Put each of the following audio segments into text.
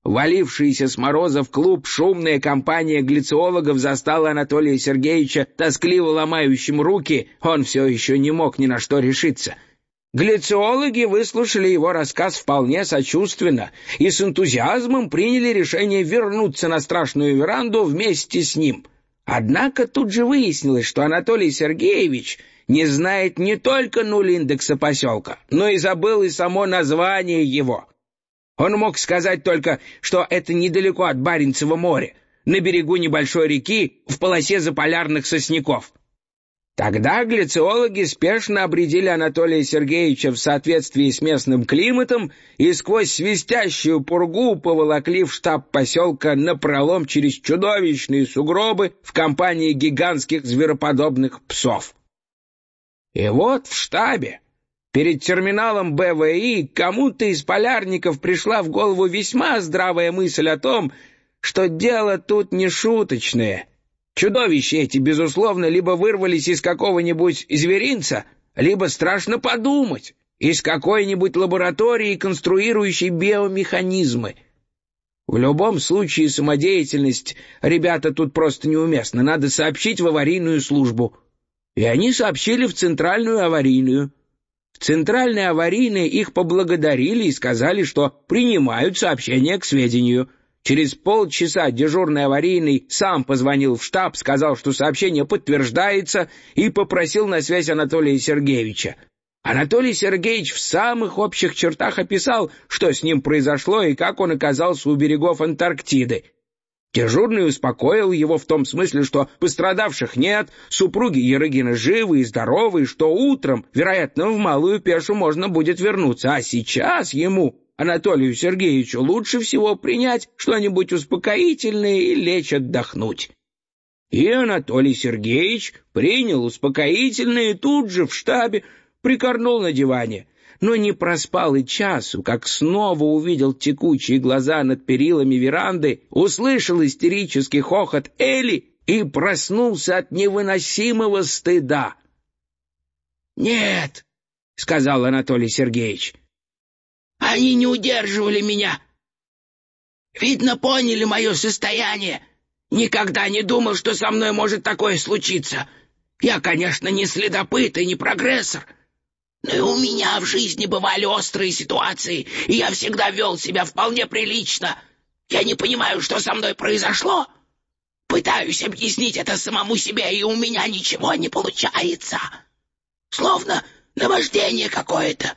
Валившаяся с мороза в клуб шумная компания глициологов застала Анатолия Сергеевича тоскливо ломающим руки, он все еще не мог ни на что решиться. Глициологи выслушали его рассказ вполне сочувственно и с энтузиазмом приняли решение вернуться на страшную веранду вместе с ним. Однако тут же выяснилось, что Анатолий Сергеевич не знает не только нуль индекса поселка, но и забыл и само название его. Он мог сказать только, что это недалеко от Баренцева моря, на берегу небольшой реки в полосе заполярных сосняков. Тогда глициологи спешно обрядили Анатолия Сергеевича в соответствии с местным климатом и сквозь свистящую пургу поволокли в штаб поселка напролом через чудовищные сугробы в компании гигантских звероподобных псов. И вот в штабе, перед терминалом БВИ, кому-то из полярников пришла в голову весьма здравая мысль о том, что дело тут не шуточное. Чудовища эти, безусловно, либо вырвались из какого-нибудь зверинца, либо, страшно подумать, из какой-нибудь лаборатории, конструирующей биомеханизмы. В любом случае самодеятельность ребята тут просто неуместна, надо сообщить в аварийную службу. И они сообщили в центральную аварийную. В центральной аварийной их поблагодарили и сказали, что принимают сообщение к сведению. Через полчаса дежурный аварийный сам позвонил в штаб, сказал, что сообщение подтверждается, и попросил на связь Анатолия Сергеевича. Анатолий Сергеевич в самых общих чертах описал, что с ним произошло и как он оказался у берегов Антарктиды. Дежурный успокоил его в том смысле, что пострадавших нет, супруги Ерыгина живы и здоровы, что утром, вероятно, в Малую Пешу можно будет вернуться, а сейчас ему, Анатолию Сергеевичу, лучше всего принять что-нибудь успокоительное и лечь отдохнуть. И Анатолий Сергеевич принял успокоительное и тут же в штабе прикорнул на диване, но не проспал и часу, как снова увидел текучие глаза над перилами веранды, услышал истерический хохот Эли и проснулся от невыносимого стыда. «Нет», — сказал Анатолий Сергеевич, — «они не удерживали меня. Видно, поняли мое состояние. Никогда не думал, что со мной может такое случиться. Я, конечно, не следопыт и не прогрессор, но и у меня в жизни бывали острые ситуации, и я всегда вел себя вполне прилично. Я не понимаю, что со мной произошло. Пытаюсь объяснить это самому себе, и у меня ничего не получается. Словно наваждение какое-то».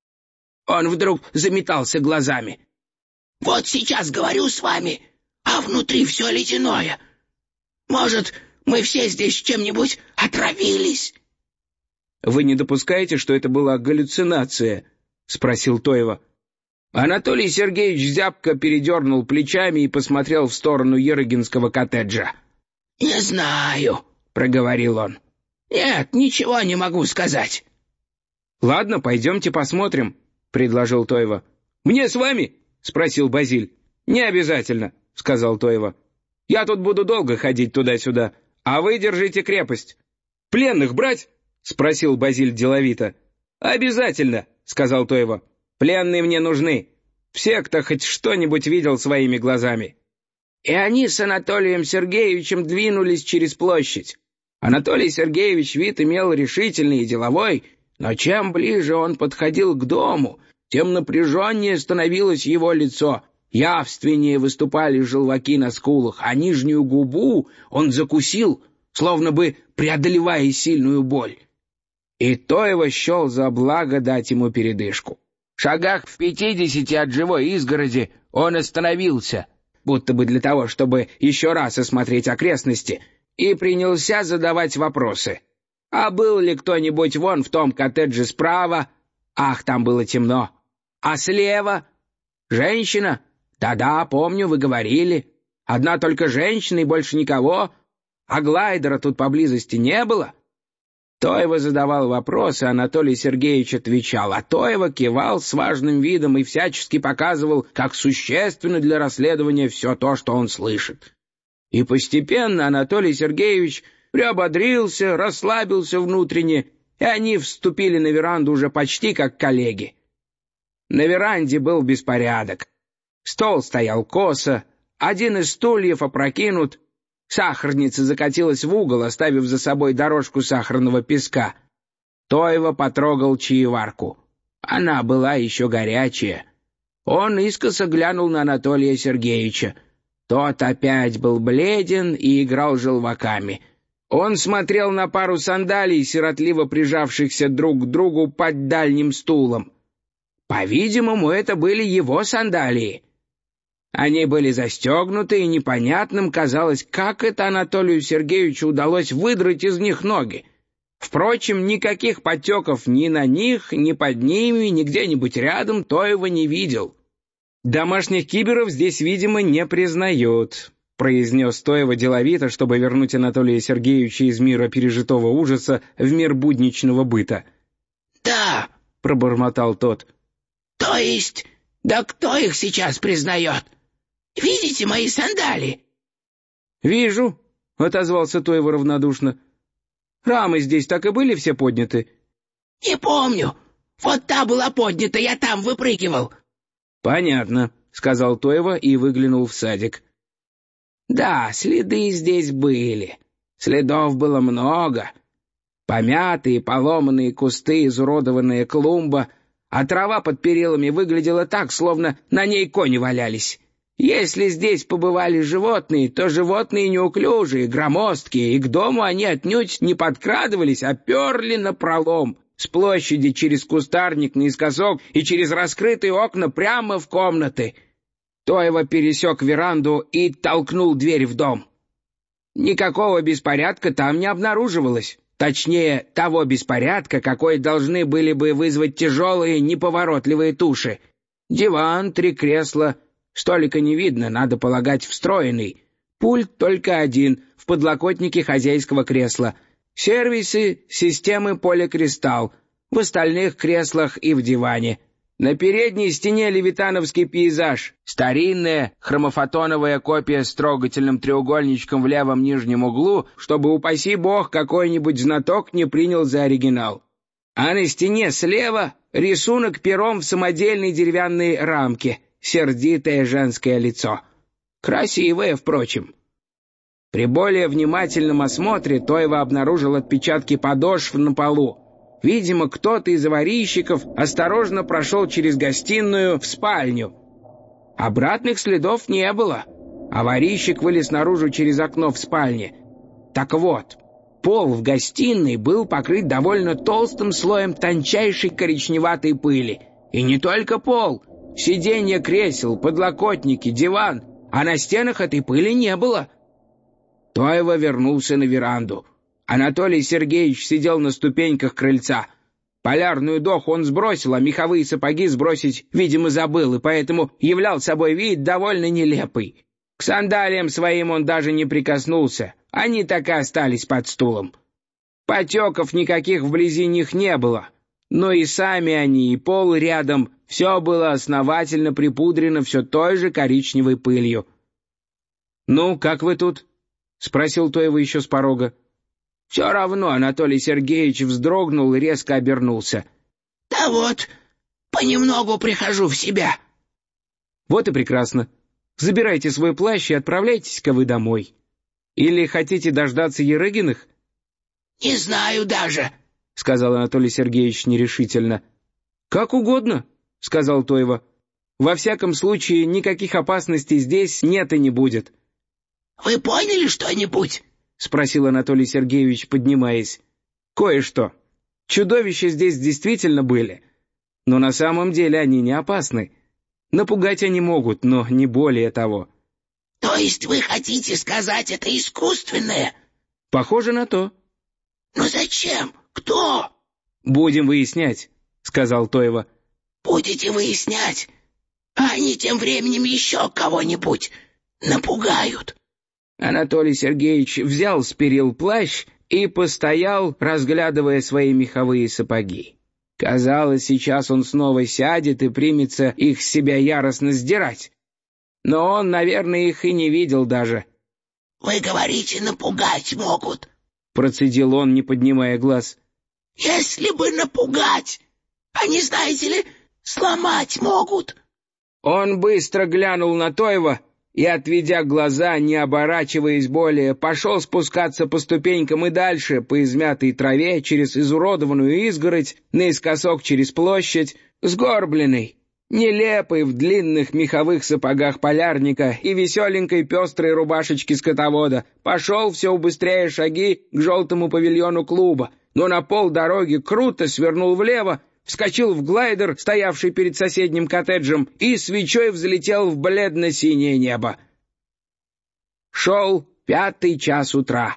Он вдруг заметался глазами. «Вот сейчас говорю с вами, а внутри все ледяное. Может, мы все здесь чем-нибудь отравились?» «Вы не допускаете, что это была галлюцинация?» — спросил Тоева. Анатолий Сергеевич зябко передернул плечами и посмотрел в сторону Ерыгинского коттеджа. «Не знаю», — проговорил он. «Нет, ничего не могу сказать». «Ладно, пойдемте посмотрим», — предложил Тоева. «Мне с вами?» — спросил Базиль. «Не обязательно», — сказал Тоева. «Я тут буду долго ходить туда-сюда, а вы держите крепость». «Пленных брать?» — спросил Базиль деловито. «Обязательно», — сказал Тоева. «Пленные мне нужны. Все, кто хоть что-нибудь видел своими глазами». И они с Анатолием Сергеевичем двинулись через площадь. Анатолий Сергеевич вид имел решительный и деловой, но чем ближе он подходил к дому, тем напряженнее становилось его лицо. Явственнее выступали желваки на скулах, а нижнюю губу он закусил, словно бы преодолевая сильную боль. И Тоева счел за благо дать ему передышку. В шагах в 50 от живой изгороди он остановился, будто бы для того, чтобы еще раз осмотреть окрестности, и принялся задавать вопросы. А был ли кто-нибудь вон в том коттедже справа? Ах, там было темно. А слева? Женщина? Да-да, помню, вы говорили. Одна только женщина и больше никого. А глайдера тут поблизости не было? Тоева задавал вопросы, Анатолий Сергеевич отвечал, а Тоева кивал с важным видом и всячески показывал, как существенно для расследования все то, что он слышит. И постепенно Анатолий Сергеевич приободрился, расслабился внутренне, и они вступили на веранду уже почти как коллеги. На веранде был беспорядок. Стол стоял косо, один из стульев опрокинут, сахарница закатилась в угол, оставив за собой дорожку сахарного песка. Тойва потрогал чаеварку. Она была еще горячая. Он искоса глянул на Анатолия Сергеевича. Тот опять был бледен и играл желваками. Он смотрел на пару сандалий, сиротливо прижавшихся друг к другу под дальним стулом. По-видимому, это были его сандалии. Они были застегнуты, и непонятным казалось, как это Анатолию Сергеевичу удалось выдрать из них ноги. Впрочем, никаких потеков ни на них, ни под ними, ни где-нибудь рядом Тойва не видел. «Домашних киберов здесь, видимо, не признают», — произнес Тойва деловито, чтобы вернуть Анатолия Сергеевича из мира пережитого ужаса в мир будничного быта. «Да», — пробормотал тот. «То есть, да кто их сейчас признает? Видите мои сандалии?» «Вижу», — отозвался Тойва равнодушно. «Рамы здесь так и были все подняты?» «Не помню. Вот та была поднята, я там выпрыгивал». «Понятно», — сказал Тойва и выглянул в садик. «Да, следы здесь были. Следов было много. Помятые, поломанные кусты, изуродованная клумба, а трава под перилами выглядела так, словно на ней кони валялись. Если здесь побывали животные, то животные неуклюжие, громоздкие, и к дому они отнюдь не подкрадывались, а перли напролом, с площади через кустарник наискосок и через раскрытые окна прямо в комнаты». Тойва пересек веранду и толкнул дверь в дом. Никакого беспорядка там не обнаруживалось. Точнее, того беспорядка, какой должны были бы вызвать тяжелые, неповоротливые туши. Диван, 3 кресла, столика не видно, надо полагать, встроенный. Пульт только один, в подлокотнике хозяйского кресла. Сервисы системы поликристалл, в остальных креслах и в диване. На передней стене левитановский пейзаж, старинная хромофотоновая копия с трогательным треугольничком в левом нижнем углу, чтобы, упаси бог, какой-нибудь знаток не принял за оригинал. А на стене слева рисунок пером в самодельной деревянной рамке, сердитое женское лицо. Красивое, впрочем. При более внимательном осмотре Тойва обнаружил отпечатки подошв на полу. Видимо, кто-то из аварийщиков осторожно прошел через гостиную в спальню. Обратных следов не было. Аварийщик вылез наружу через окно в спальне. Так вот, пол в гостиной был покрыт довольно толстым слоем тончайшей коричневатой пыли. И не только пол. Сиденья кресел, подлокотники, диван. А на стенах этой пыли не было. Тойва вернулся на веранду. Анатолий Сергеевич сидел на ступеньках крыльца. Полярную доху он сбросил, а меховые сапоги сбросить, видимо, забыл, и поэтому являл собой вид довольно нелепый. К сандалиям своим он даже не прикоснулся, они так и остались под стулом. Потеков никаких вблизи них не было, но и сами они, и пол рядом, все было основательно припудрено все той же коричневой пылью. «Ну, как вы тут?» — спросил Тойва еще с порога. Все равно Анатолий Сергеевич вздрогнул и резко обернулся. «Да вот, понемногу прихожу в себя». «Вот и прекрасно. Забирайте свой плащ и отправляйтесь-ка вы домой. Или хотите дождаться Ерыгиных?» «Не знаю даже», — сказал Анатолий Сергеевич нерешительно. «Как угодно», — сказал Тойва. «Во всяком случае, никаких опасностей здесь нет и не будет». «Вы поняли что-нибудь?» — спросил Анатолий Сергеевич, поднимаясь. «Кое-что. Чудовища здесь действительно были. Но на самом деле они не опасны. Напугать они могут, но не более того». «То есть вы хотите сказать, это искусственное?» «Похоже на то». «Но зачем? Кто?» «Будем выяснять», — сказал Тойва. «Будете выяснять? А они тем временем еще кого-нибудь напугают». Анатолий Сергеевич взял с перил плащ и постоял, разглядывая свои меховые сапоги. Казалось, сейчас он снова сядет и примется их с себя яростно сдирать. Но он, наверное, их и не видел даже. «Вы говорите, напугать могут», — процедил он, не поднимая глаз. «Если бы напугать, они, знаете ли, сломать могут». Он быстро глянул на Тойва и, отведя глаза, не оборачиваясь более, пошел спускаться по ступенькам и дальше, по измятой траве, через изуродованную изгородь, наискосок через площадь, сгорбленный, нелепый в длинных меховых сапогах полярника и веселенькой пестрой рубашечке скотовода, пошел все убыстряя шаги к желтому павильону клуба, но на полдороги круто свернул влево, вскочил в глайдер, стоявший перед соседним коттеджем, и свечой взлетел в бледно-синее небо. Шел 5 час утра.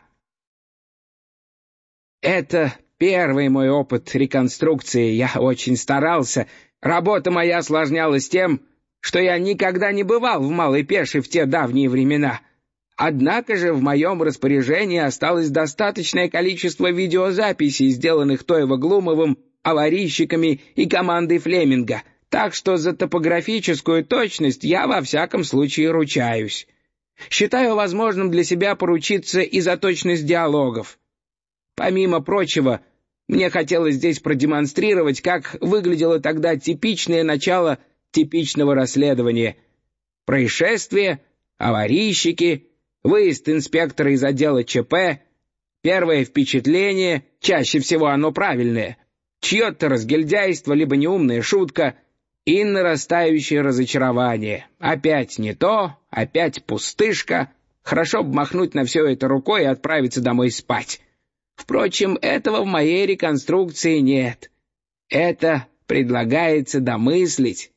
Это первый мой опыт реконструкции. Я очень старался. Работа моя осложнялась тем, что я никогда не бывал в Малой Пеше в те давние времена. Однако же в моем распоряжении осталось достаточное количество видеозаписей, сделанных Тойва-Глумовым, аварийщиками и командой Флеминга, так что за топографическую точность я во всяком случае ручаюсь. Считаю возможным для себя поручиться и за точность диалогов. Помимо прочего, мне хотелось здесь продемонстрировать, как выглядело тогда типичное начало типичного расследования. Происшествие, аварийщики, выезд инспектора из отдела ЧП, первое впечатление, чаще всего оно правильное, чье-то разгильдяйство, либо неумная шутка, и нарастающее разочарование. Опять не то, опять пустышка. Хорошо бы махнуть на все это рукой и отправиться домой спать. Впрочем, этого в моей реконструкции нет. Это предлагается домыслить.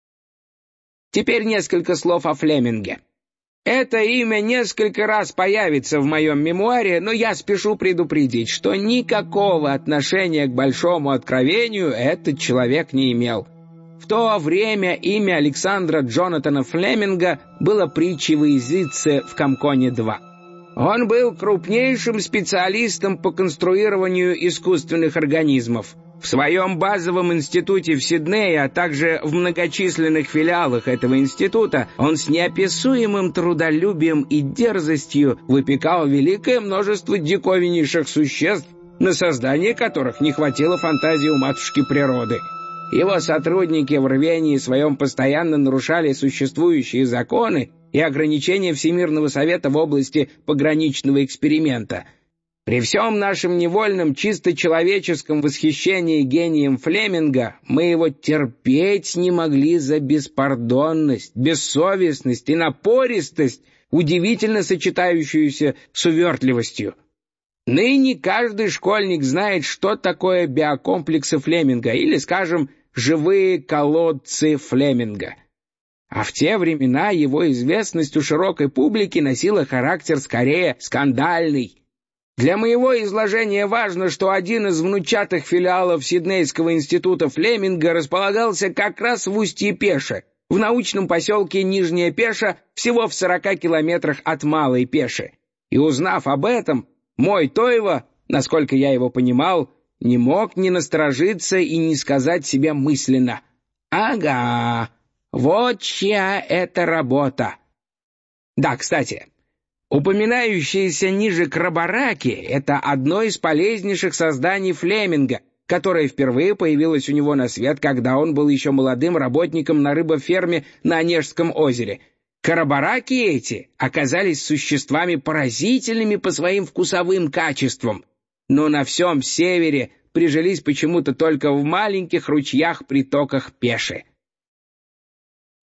Теперь несколько слов о Флеминге. Это имя несколько раз появится в моем мемуаре, но я спешу предупредить, что никакого отношения к большому откровению этот человек не имел. В то время имя Александра Джонатана Флеминга было притчей во языце в Комконе-2. Он был крупнейшим специалистом по конструированию искусственных организмов. В своем базовом институте в Сиднее, а также в многочисленных филиалах этого института, он с неописуемым трудолюбием и дерзостью выпекал великое множество диковиннейших существ, на создание которых не хватило фантазии у матушки природы. Его сотрудники в рвении своем постоянно нарушали существующие законы и ограничения Всемирного совета в области пограничного эксперимента. При всем нашем невольном чисто человеческом восхищении гением Флеминга мы его терпеть не могли за беспардонность, бессовестность и напористость, удивительно сочетающуюся с увертливостью. Ныне каждый школьник знает, что такое биокомплексы Флеминга или, скажем, живые колодцы Флеминга. А в те времена его известность у широкой публики носила характер скорее скандальный. Для моего изложения важно, что один из внучатых филиалов Сиднейского института Флеминга располагался как раз в устье Пеше, в научном поселке Нижняя Пеша, всего в 40 километрах от Малой Пеши. И узнав об этом, мой Тойва, насколько я его понимал, не мог не насторожиться и не сказать себе мысленно: «Ага, вот чья это работа». Да, кстати, упоминающиеся ниже крабараки — это одно из полезнейших созданий Флеминга, которое впервые появилось у него на свет, когда он был еще молодым работником на рыбоферме на Онежском озере. Крабараки эти оказались существами поразительными по своим вкусовым качествам, но на всем севере прижились почему-то только в маленьких ручьях-притоках Пеши.